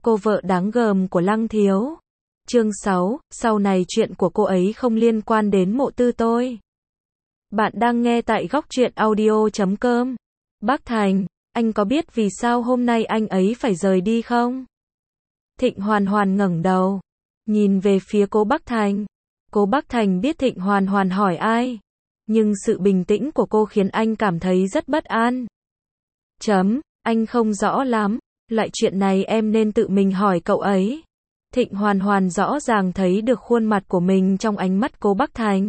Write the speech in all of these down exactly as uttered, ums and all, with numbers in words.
cô vợ đáng gờm của Lăng Thiếu. Chương sáu, sau này chuyện của cô ấy không liên quan đến Mộ Tư tôi. Bạn đang nghe tại góc truyện audio chấm com. Bác Thành, anh có biết vì sao hôm nay anh ấy phải rời đi không? Thịnh Hoàn Hoàn ngẩng đầu, nhìn về phía Cố Bắc Thành. Cố Bắc Thành biết Thịnh Hoàn Hoàn hỏi ai, nhưng sự bình tĩnh của cô khiến anh cảm thấy rất bất an. Chấm, anh không rõ lắm, loại chuyện này em nên tự mình hỏi cậu ấy. Thịnh Hoàn Hoàn rõ ràng thấy được khuôn mặt của mình trong ánh mắt Cố Bắc Thành.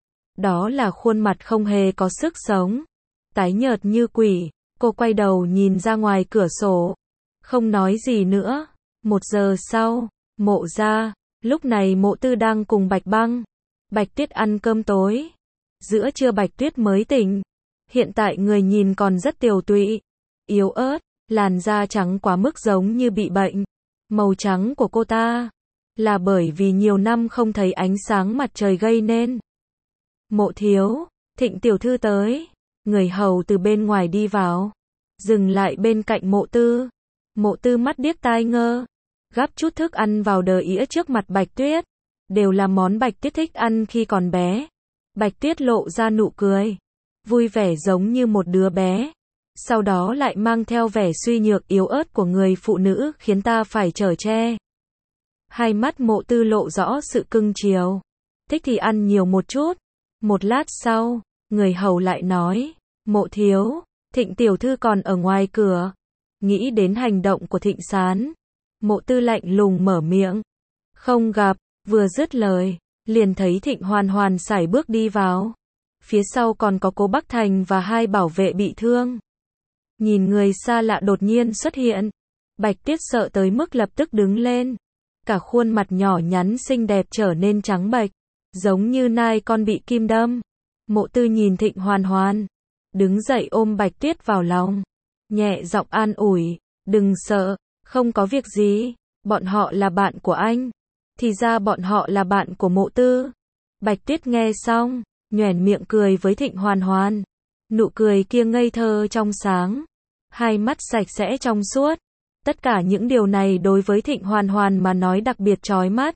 Đó là khuôn mặt không hề có sức sống, tái nhợt như quỷ. Cô quay đầu nhìn ra ngoài cửa sổ, không nói gì nữa. Một giờ sau, Mộ gia, lúc này Mộ Tư đang cùng Bạch Băng, Bạch Tuyết ăn cơm tối. Giữa trưa Bạch Tuyết mới tỉnh, hiện tại người nhìn còn rất tiều tụy, yếu ớt, làn da trắng quá mức giống như bị bệnh. Màu trắng của cô ta là bởi vì nhiều năm không thấy ánh sáng mặt trời gây nên. Mộ thiếu, Thịnh tiểu thư tới. Người hầu từ bên ngoài đi vào, dừng lại bên cạnh Mộ Tư. Mộ Tư mắt điếc tai ngơ, gắp chút thức ăn vào đờ ĩa trước mặt Bạch Tuyết. Đều là món Bạch Tuyết thích ăn khi còn bé. Bạch Tuyết lộ ra nụ cười, vui vẻ giống như một đứa bé. Sau đó lại mang theo vẻ suy nhược yếu ớt của người phụ nữ khiến ta phải chở che. Hai mắt Mộ Tư lộ rõ sự cưng chiều. Thích thì ăn nhiều một chút. Một lát sau, người hầu lại nói, Mộ thiếu, Thịnh tiểu thư còn ở ngoài cửa. Nghĩ đến hành động của Thịnh Sán, Mộ Tư lạnh lùng mở miệng, không gặp. Vừa dứt lời, liền thấy Thịnh Hoàn Hoàn sải bước đi vào. Phía sau còn có Cố Bắc Thành và hai bảo vệ bị thương. Nhìn người xa lạ đột nhiên xuất hiện, Bạch Tuyết sợ tới mức lập tức đứng lên. Cả khuôn mặt nhỏ nhắn xinh đẹp trở nên trắng bệch, giống như nai con bị kim đâm. Mộ Tư nhìn Thịnh Hoàn Hoàn, đứng dậy ôm Bạch Tuyết vào lòng, nhẹ giọng an ủi, đừng sợ, không có việc gì, bọn họ là bạn của anh. Thì ra bọn họ là bạn của Mộ Tư. Bạch Tuyết nghe xong, nhoẻn miệng cười với Thịnh Hoàn Hoàn. Nụ cười kia ngây thơ trong sáng, hai mắt sạch sẽ trong suốt. Tất cả những điều này đối với Thịnh Hoàn Hoàn mà nói đặc biệt chói mắt.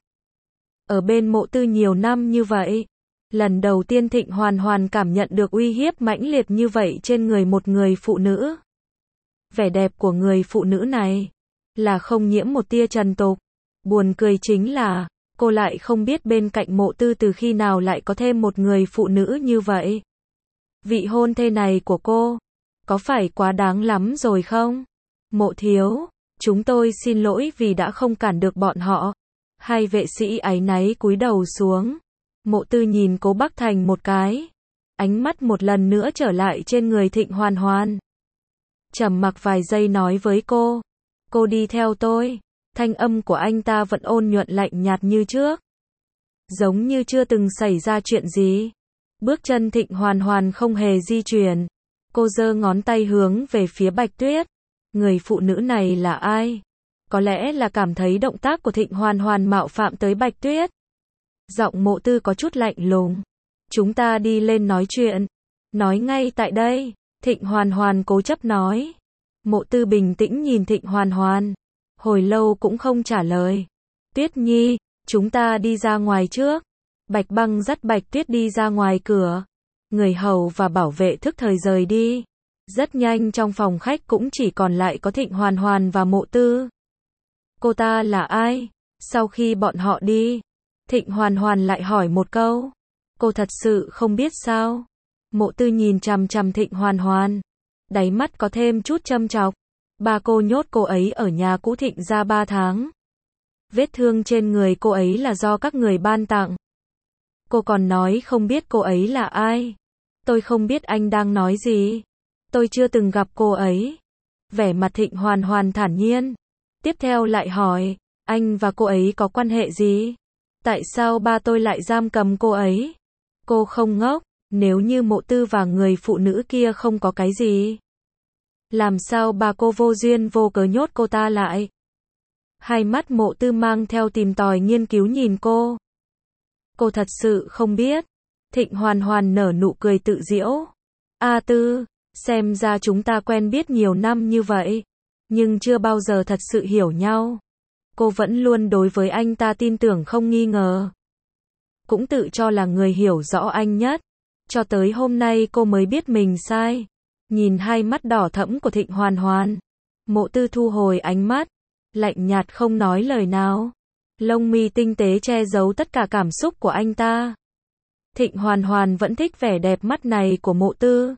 Ở bên Mộ Tư nhiều năm như vậy, lần đầu tiên Thịnh Hoàn Hoàn cảm nhận được uy hiếp mãnh liệt như vậy trên người một người phụ nữ. Vẻ đẹp của người phụ nữ này là không nhiễm một tia trần tục. Buồn cười chính là, cô lại không biết bên cạnh Mộ Tư từ khi nào lại có thêm một người phụ nữ như vậy. Vị hôn thê này của cô, có phải quá đáng lắm rồi không? Mộ thiếu, chúng tôi xin lỗi vì đã không cản được bọn họ. Hai vệ sĩ áy náy cúi đầu xuống. Mộ Tư nhìn Cố Bắc Thành một cái, ánh mắt một lần nữa trở lại trên người Thịnh Hoàn Hoàn. Trầm mặc vài giây nói với cô, cô đi theo tôi. Thanh âm của anh ta vẫn ôn nhuận lạnh nhạt như trước, giống như chưa từng xảy ra chuyện gì. Bước chân Thịnh Hoàn Hoàn không hề di chuyển. Cô giơ ngón tay hướng về phía Bạch Tuyết. Người phụ nữ này là ai? Có lẽ là cảm thấy động tác của Thịnh Hoàn Hoàn mạo phạm tới Bạch Tuyết. Giọng Mộ Tư có chút lạnh lùng. Chúng ta đi lên nói chuyện. Nói ngay tại đây. Thịnh Hoàn Hoàn cố chấp nói. Mộ Tư bình tĩnh nhìn Thịnh Hoàn Hoàn, hồi lâu cũng không trả lời. Tuyết Nhi, chúng ta đi ra ngoài trước. Bạch Băng dắt Bạch Tuyết đi ra ngoài cửa. Người hầu và bảo vệ thức thời rời đi. Rất nhanh trong phòng khách cũng chỉ còn lại có Thịnh Hoàn Hoàn và Mộ Tư. Cô ta là ai? Sau khi bọn họ đi, Thịnh Hoàn Hoàn lại hỏi một câu. Cô thật sự không biết sao? Mộ Tư nhìn chằm chằm Thịnh Hoàn Hoàn, đáy mắt có thêm chút châm chọc. Ba cô nhốt cô ấy ở nhà cũ Thịnh gia ba tháng. Vết thương trên người cô ấy là do các người ban tặng. Cô còn nói không biết cô ấy là ai. Tôi không biết anh đang nói gì. Tôi chưa từng gặp cô ấy. Vẻ mặt Thịnh Hoàn Hoàn thản nhiên. Tiếp theo lại hỏi, anh và cô ấy có quan hệ gì? Tại sao ba tôi lại giam cầm cô ấy? Cô không ngốc, nếu như Mộ Tư và người phụ nữ kia không có cái gì, làm sao bà cô vô duyên vô cớ nhốt cô ta lại? Hai mắt Mộ Tư mang theo tìm tòi nghiên cứu nhìn cô. Cô thật sự không biết. Thịnh Hoàn Hoàn nở nụ cười tự giễu. A Tư, xem ra chúng ta quen biết nhiều năm như vậy, nhưng chưa bao giờ thật sự hiểu nhau. Cô vẫn luôn đối với anh ta tin tưởng không nghi ngờ. Cũng tự cho là người hiểu rõ anh nhất. Cho tới hôm nay cô mới biết mình sai. Nhìn hai mắt đỏ thẫm của Thịnh Hoàn Hoàn. Mộ Tư thu hồi ánh mắt. Lạnh nhạt không nói lời nào. Lông mi tinh tế che giấu tất cả cảm xúc của anh ta. Thịnh Hoàn Hoàn vẫn thích vẻ đẹp mắt này của Mộ Tư.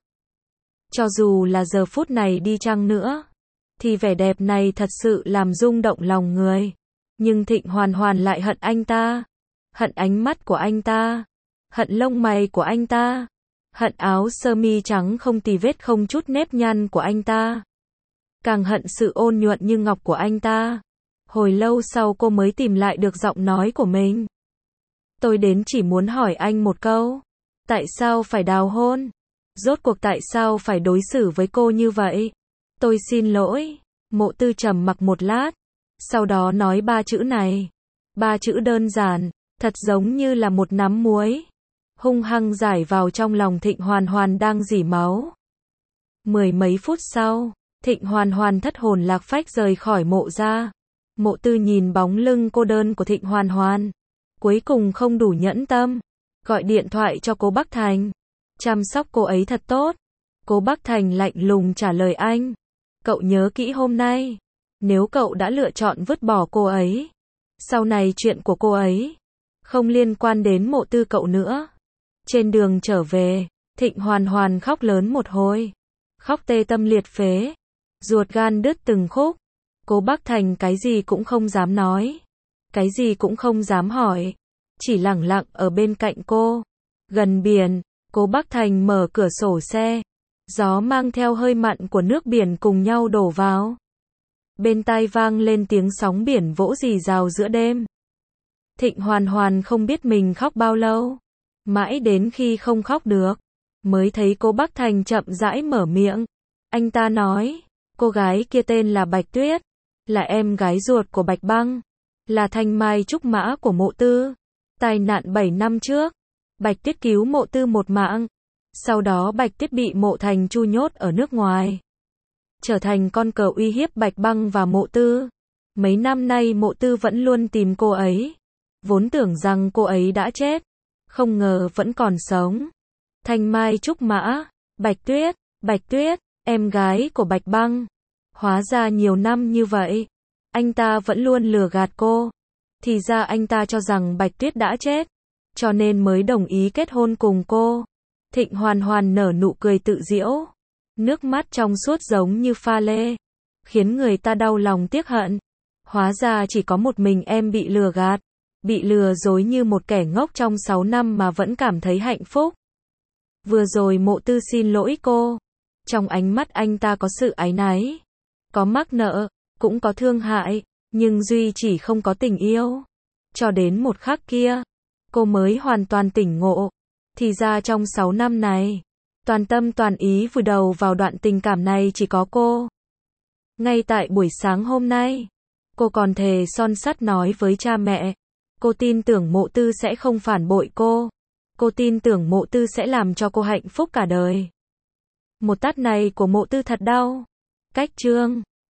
Cho dù là giờ phút này đi chăng nữa, thì vẻ đẹp này thật sự làm rung động lòng người. Nhưng Thịnh Hoàn Hoàn lại hận anh ta. Hận ánh mắt của anh ta. Hận lông mày của anh ta. Hận áo sơ mi trắng không tì vết không chút nếp nhăn của anh ta. Càng hận sự ôn nhuận như ngọc của anh ta. Hồi lâu sau cô mới tìm lại được giọng nói của mình. Tôi đến chỉ muốn hỏi anh một câu. Tại sao phải đào hôn? Rốt cuộc tại sao phải đối xử với cô như vậy? Tôi xin lỗi. Mộ Tư trầm mặc một lát. Sau đó nói ba chữ này. Ba chữ đơn giản, thật giống như là một nắm muối. Hung hăng rải vào trong lòng Thịnh Hoàn Hoàn đang rỉ máu. Mười mấy phút sau, Thịnh Hoàn Hoàn thất hồn lạc phách rời khỏi mộ ra. Mộ Tư nhìn bóng lưng cô đơn của Thịnh Hoàn Hoàn. Cuối cùng không đủ nhẫn tâm. Gọi điện thoại cho Cố Bắc Thành. Chăm sóc cô ấy thật tốt. Cố Bắc Thành lạnh lùng trả lời anh. Cậu nhớ kỹ hôm nay. Nếu cậu đã lựa chọn vứt bỏ cô ấy, sau này chuyện của cô ấy không liên quan đến Mộ Tư cậu nữa. Trên đường trở về, Thịnh Hoàn Hoàn khóc lớn một hồi. Khóc tê tâm liệt phế. Ruột gan đứt từng khúc. Cố Bắc Thành cái gì cũng không dám nói. Cái gì cũng không dám hỏi. Chỉ lặng lặng ở bên cạnh cô. Gần biển, Cố Bắc Thành mở cửa sổ xe. Gió mang theo hơi mặn của nước biển cùng nhau đổ vào. Bên tai vang lên tiếng sóng biển vỗ rì rào giữa đêm. Thịnh Hoàn Hoàn không biết mình khóc bao lâu. Mãi đến khi không khóc được, mới thấy Cố Bắc Thành chậm rãi mở miệng. Anh ta nói, cô gái kia tên là Bạch Tuyết, là em gái ruột của Bạch Băng, là thanh mai trúc mã của Mộ Tư. Tai nạn bảy năm trước, Bạch Tuyết cứu Mộ Tư một mạng. Sau đó Bạch Tuyết bị Mộ Thành Chu nhốt ở nước ngoài, trở thành con cờ uy hiếp Bạch Băng và Mộ Tư. Mấy năm nay Mộ Tư vẫn luôn tìm cô ấy. Vốn tưởng rằng cô ấy đã chết, không ngờ vẫn còn sống. Thanh mai trúc mã, Bạch Tuyết, Bạch Tuyết, em gái của Bạch Băng. Hóa ra nhiều năm như vậy, anh ta vẫn luôn lừa gạt cô. Thì ra anh ta cho rằng Bạch Tuyết đã chết, cho nên mới đồng ý kết hôn cùng cô. Thịnh Hoàn Hoàn nở nụ cười tự giễu. Nước mắt trong suốt giống như pha lê, khiến người ta đau lòng tiếc hận. Hóa ra chỉ có một mình em bị lừa gạt. Bị lừa dối như một kẻ ngốc trong sáu năm mà vẫn cảm thấy hạnh phúc. Vừa rồi Mộ Tư xin lỗi cô. Trong ánh mắt anh ta có sự áy náy, có mắc nợ, cũng có thương hại, nhưng duy chỉ không có tình yêu. Cho đến một khắc kia, cô mới hoàn toàn tỉnh ngộ. Thì ra trong sáu năm này, toàn tâm toàn ý vùi đầu vào đoạn tình cảm này chỉ có cô. Ngay tại buổi sáng hôm nay, cô còn thề son sắt nói với cha mẹ. Cô tin tưởng Mộ Tư sẽ không phản bội cô. Cô tin tưởng Mộ Tư sẽ làm cho cô hạnh phúc cả đời. Một tát này của Mộ Tư thật đau. Cách chương